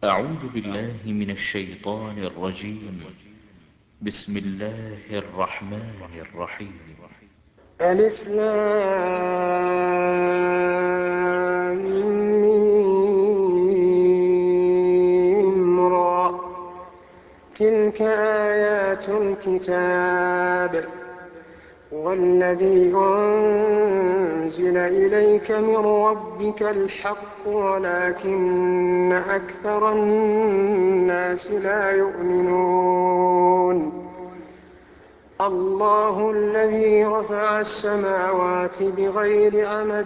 أعوذ بالله من الشيطان الرجيم. بسم الله الرحمن الرحيم. ألف لام ميم را. تلك آيات الكتاب والذي أنزل إليك من ربك الحق ولكن أكثر الناس لا يؤمنون. الله الذي رفع السماوات بغير عمد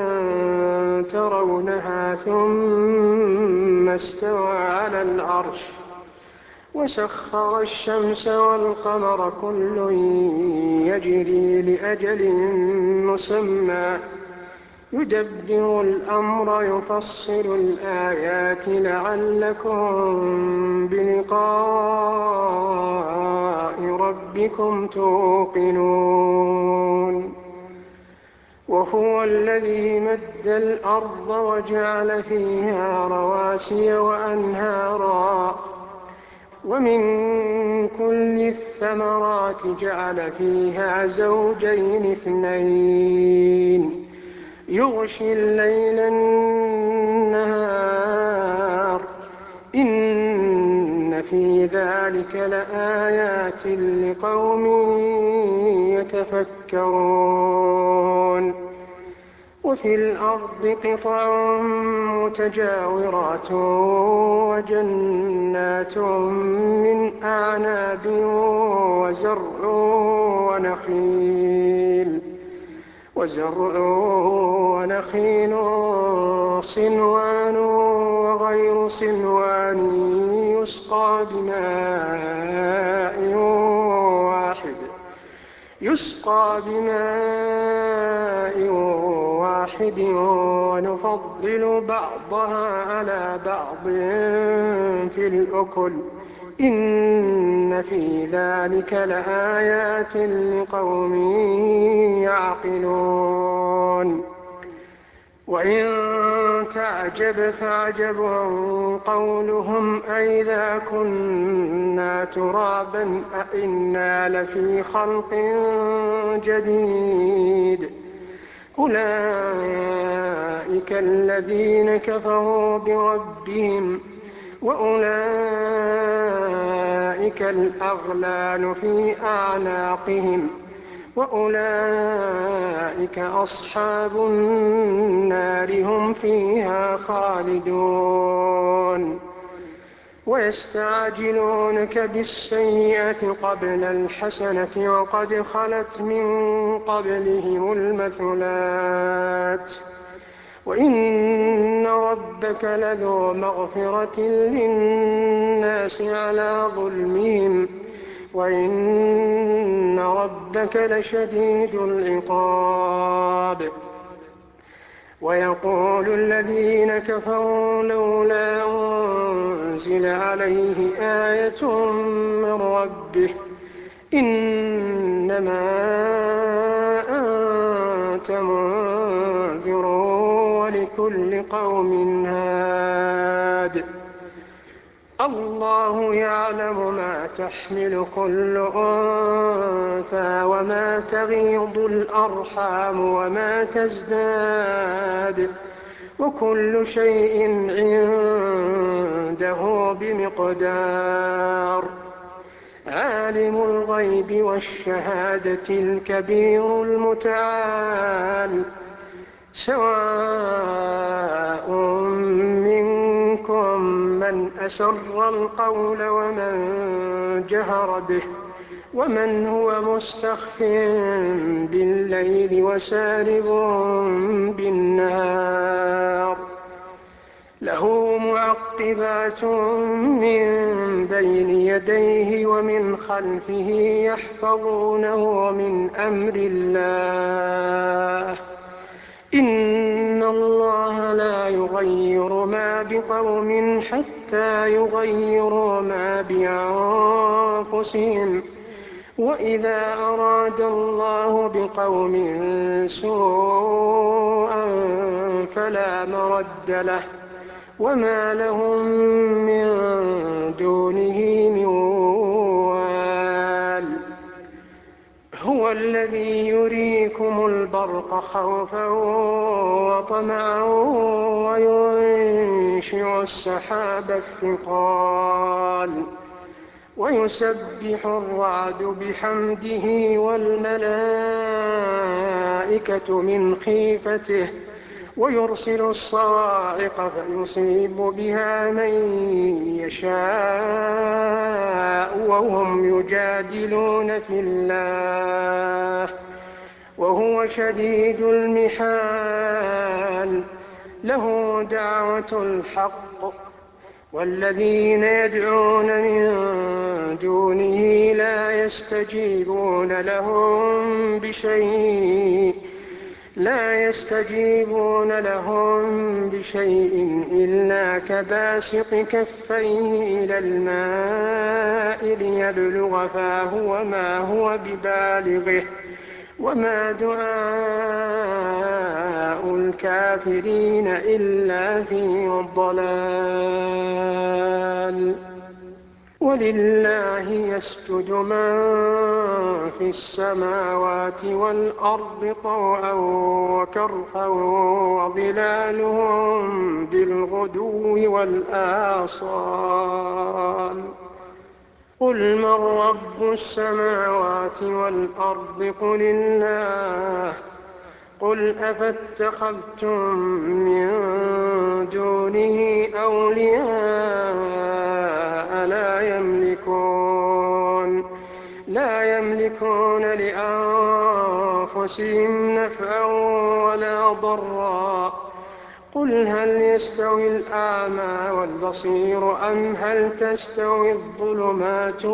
ترونها ثم استوى على العرش وسخر الشمس والقمر كل يجري لأجل مسمى يدبر الأمر يفصل الآيات لعلكم بلقاء ربكم توقنون. وهو الذي مد الأرض وجعل فيها رواسي وأنهارا ومن كل الثمرات جعل فيها زوجين اثنين يغشي الليل النهار إن في ذلك لآيات لقوم يتفكرون. وفي الأرض قطع متجاورات وجنات من أعناب وزرع ونخيل صنوان وغير صنوان يسقى بماء واحد ونفضل بعضها على بعض في الأكل إن في ذلك لآيات لقوم يعقلون. وإن تعجب فعجب قولهم أئذا كنا ترابا أئنا لفي خلق جديد أولئك الذين كفروا بربهم وأولئك الأغلال في أعناقهم وأولئك أصحاب النار هم فيها خالدون. ويستعجلونك بالسيئة قبل الحسنة وقد خلت من قبلهم المثلات وإن ربك لذو مغفرة للناس على ظلمهم وإن ربك لشديد العقاب. ويقول الذين كفروا لولا أنزل عليه آية من ربه إنما أنت منذر ولكل قوم هاد الله يعلم ما تحمل كل أنثى وما تغيض الأرحام وما تزداد وكل شيء عنده بمقدار. عالم الغيب والشهادة الكبير المتعال سواء منكم من أسر القول ومن جهر به ومن هو مستخف بالليل وسارب بالنهار له معقبات من بين يديه ومن خلفه يحفظونه من أمر الله إن الله لا يغير ما بقوم حتى يغيروا ما بأنفسهم وإذا أراد الله بقوم سوءا فلا مرد له وما لهم دونه من وال. هو الذي يريكم البرق خوفا وطمعا وينشئ السحاب الثقال ويسبح الرعد بحمده والملائكة من خيفته ويرسل الصواعق فيصيب بها من يشاء وهم يجادلون في الله وهو شديد المحال. له دعوة الحق والذين يدعون من دونه لا يستجيبون لهم بشيء إلا كباسط كفيه إلى الماء ليبلغ فاه وما هو ببالغه وما دعاء الكافرين إلا في ضلال. ولله يسجد من في السماوات والأرض طوعا وكرها وظلالهم بالغدو والآصال. قل من رب السماوات والأرض قل الله. قل أفاتخذتم من دونه أولياء لا يملكون لأنفسهم نفعا ولا ضرا. قل هل يستوي الأعمى والبصير أم هل تستوي الظلمات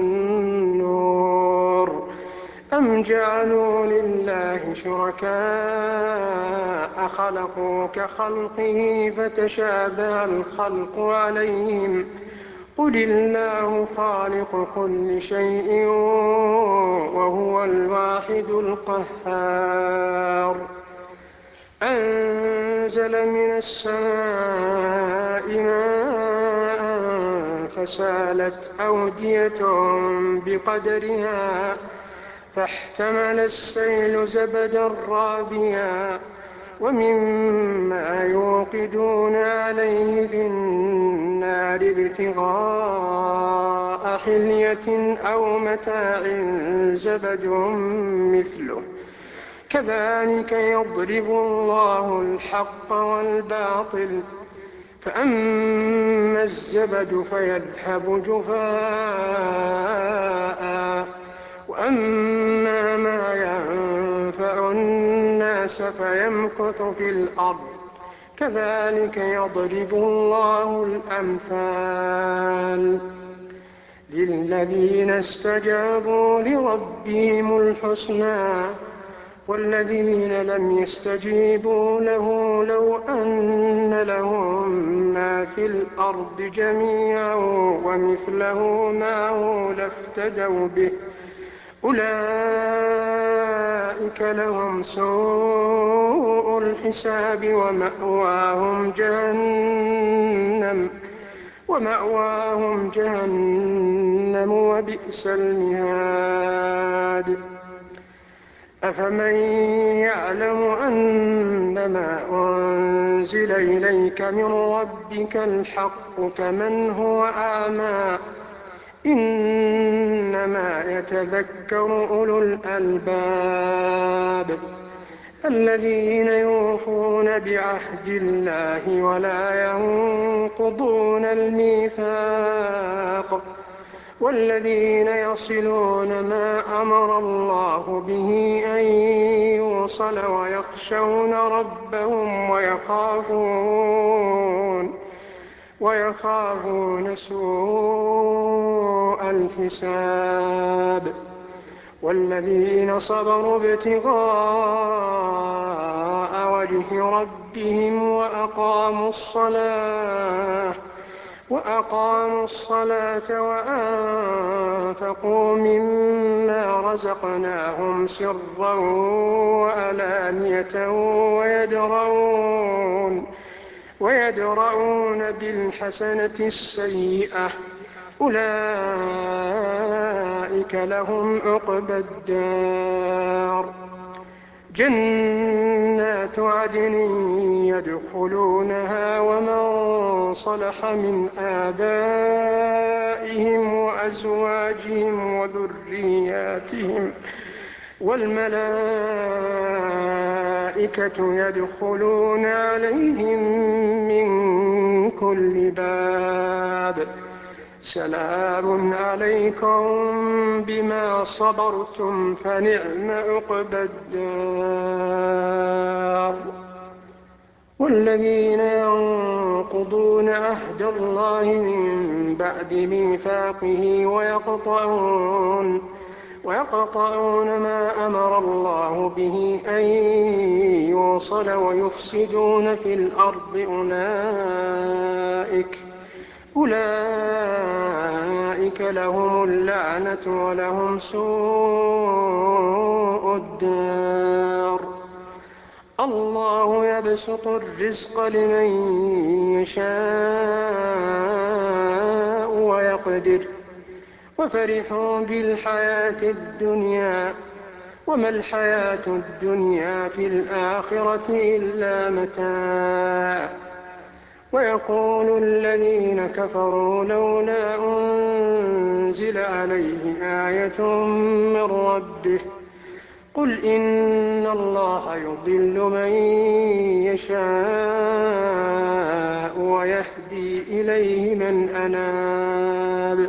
والنور أم جعلوا لله شركاء خلقوا كخلقه فتشابه الخلق عليهم. قل الله خالق كل شيء وهو الواحد القهار. أنزل من السماء ماء فسالت أودية بقدرها فاحتمل السيل زبدا رابيا ومما يوقدون عليه في النار ابتغاء حلية أو متاع زبد مثله كذلك يضرب الله الحق والباطل فأما الزبد فيذهب جفاء وأما ما ينفع الناس فيمكث في الأرض كذلك يضرب الله الأمثال. للذين استجابوا لربهم الحسنى والذين لم يستجيبوا له لو أن لهم ما في الأرض جميعا ومثله معه لافتدوا به أولئك لهم سوء الحساب ومأواهم جهنم وبئس المهاد. أفمن يعلم أنما أنزل إليك من ربك الحق كمن هو أعمى إنما يتذكر أولو الألباب الذين يوفون بعهد الله ولا ينقضون الميثاق والذين يصلون ما أمر الله به أن يوصل ويخشون ربهم ويخافون سوء الحساب والذين صبروا ابتغاء وجه ربهم وأقاموا الصلاة وأنفقوا مما رزقناهم سرا وعلانية ويدرؤون بالحسنة السيئة أولئك لهم عقبى الدار جنات عدن يدخلونها ومن صلح من آبائهم وأزواجهم وذرياتهم والملائكة يدخلون عليهم من كل باب سلام عليكم بما صبرتم فنعم عقبى الدار والذين ينقضون عهد الله من بعد ميثاقه ويقطعون ما أمر الله به أن يوصل ويفسدون في الأرض أولئك لهم اللعنة ولهم سوء الدار الله يبسط الرزق لمن يشاء ويقدر وفرحوا بالحياة الدنيا وما الحياة الدنيا في الآخرة إلا متاع ويقول الذين كفروا لولا أنزل عليه آية من ربه قل إن الله يضل من يشاء ويهدي إليه من أناب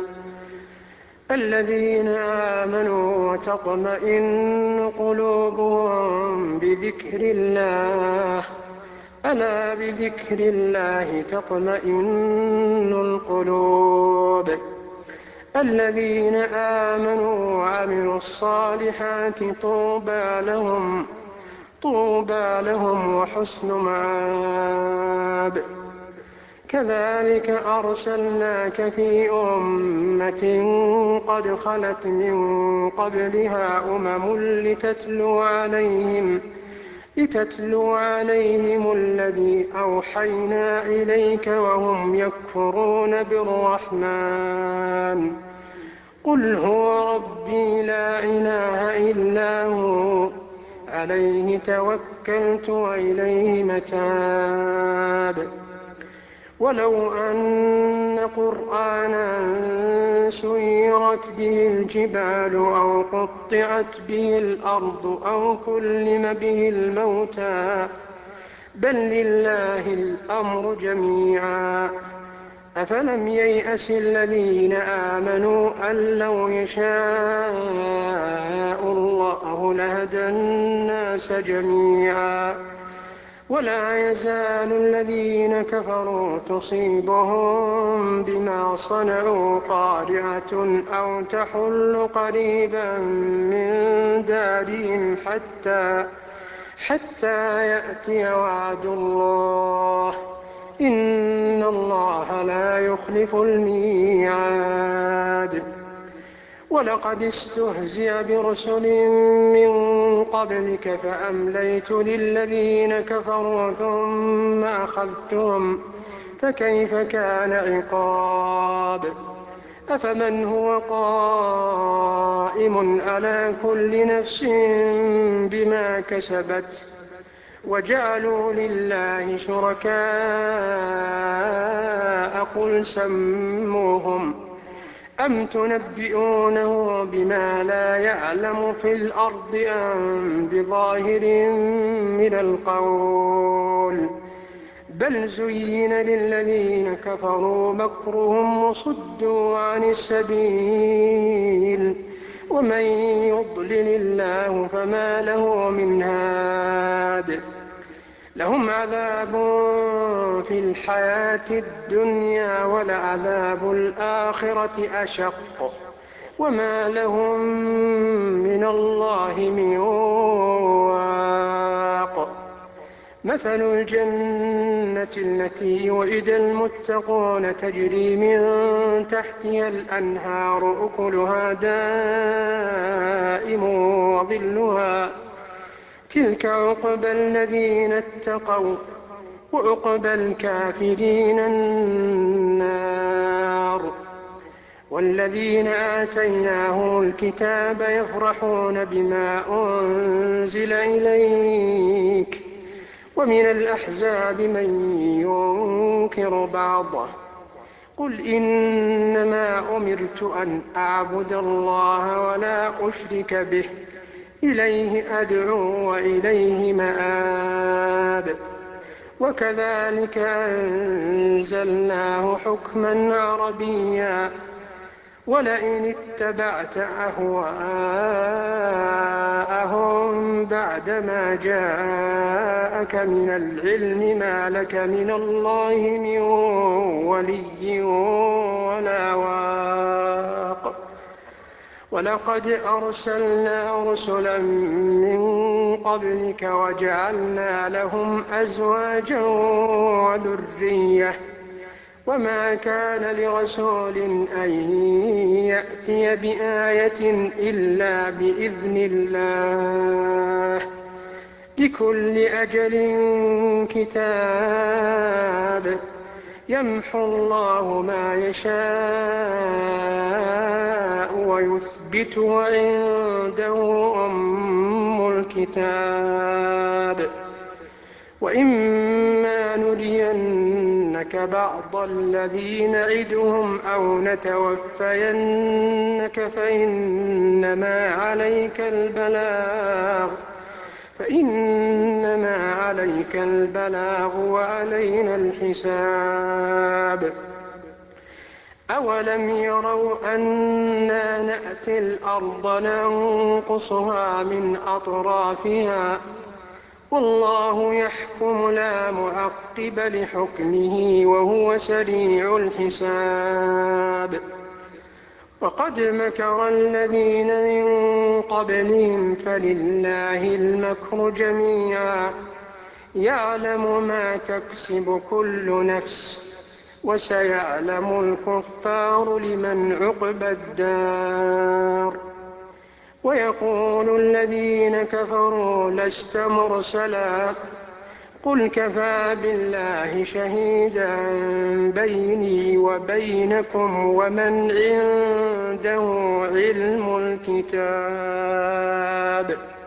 الذين آمنوا وتطمئن قلوبهم بذكر الله ألا بذكر الله تطمئن القلوب الذين آمنوا وعملوا الصالحات طوبى لهم وحسن مآب كذلك أرسلناك في أمة قد خلت من قبلها لتتلو عليهم الذي أوحينا إليك وهم يكفرون بالرحمن قل هو ربي لا إله إلا هو عليه توكلت وإليه متاب ولو أن قرآنا سيرت به الجبال أو قطعت به الأرض أو كلم به الموتى بل لله الأمر جميعا أفلم ييأس الذين آمنوا أن لو يشاء الله لهدى الناس جميعا ولا يزال الذين كفروا تصيبهم بما صنعوا قارعة أو تحل قريبا من دارهم حتى يأتي وعد الله إن الله لا يخلف الميعاد ولقد استهزئ برسل من قبلك فأمليت للذين كفروا ثم أخذتهم فكيف كان عقاب أفمن هو قائم على كل نفس بما كسبت وجعلوا لله شركاء قل سموهم أم تنبئونه بما لا يعلم في الأرض أم بظاهر من القول بل زين للذين كفروا مكرهم وصدوا عن السبيل ومن يضلل الله فما له من هاد لهم عذاب في الحياة الدنيا ولعذاب الآخرة أشق وما لهم من الله من واق مثل الجنة التي وعد المتقون تجري من تحتها الأنهار أكلها دائم وظلها تلك عقبى الذين اتقوا وعقبى الكافرين النار والذين آتيناهم الكتاب يفرحون بما أنزل إليك ومن الأحزاب من ينكر بعضه قل إنما أمرت أن أعبد الله ولا أشرك به إليه أدعو وإليه مآب وكذلك أنزلناه حكما عربيا ولئن اتبعت أهواءهم بعدما جاءك من العلم ما لك من الله من ولي ولا واق ولقد أرسلنا رسلا من قبلك وجعلنا لهم أزواجا وذرية وما كان لرسول أن يأتي بآية إلا بإذن الله لكل أجل كتاب يمحو الله ما يشاء ويثبت وعنده أم الكتاب وإما نرينك بعض الذي نعدهم أو نتوفينك فإنما عليك البلاغ وعلينا الحساب أولم يروا أنا نأتي الأرض ننقصها من أطرافها والله يحكم لا معقب لحكمه وهو سريع الحساب وقد مكر الذين من قبلهم فلله المكر جميعا يعلم ما تكسب كل نفس وسيعلم الكفار لمن عقبى الدار ويقول الذين كفروا لست مرسلا قل كفى بالله شهيدا بيني وبينكم ومن عنده علم الكتاب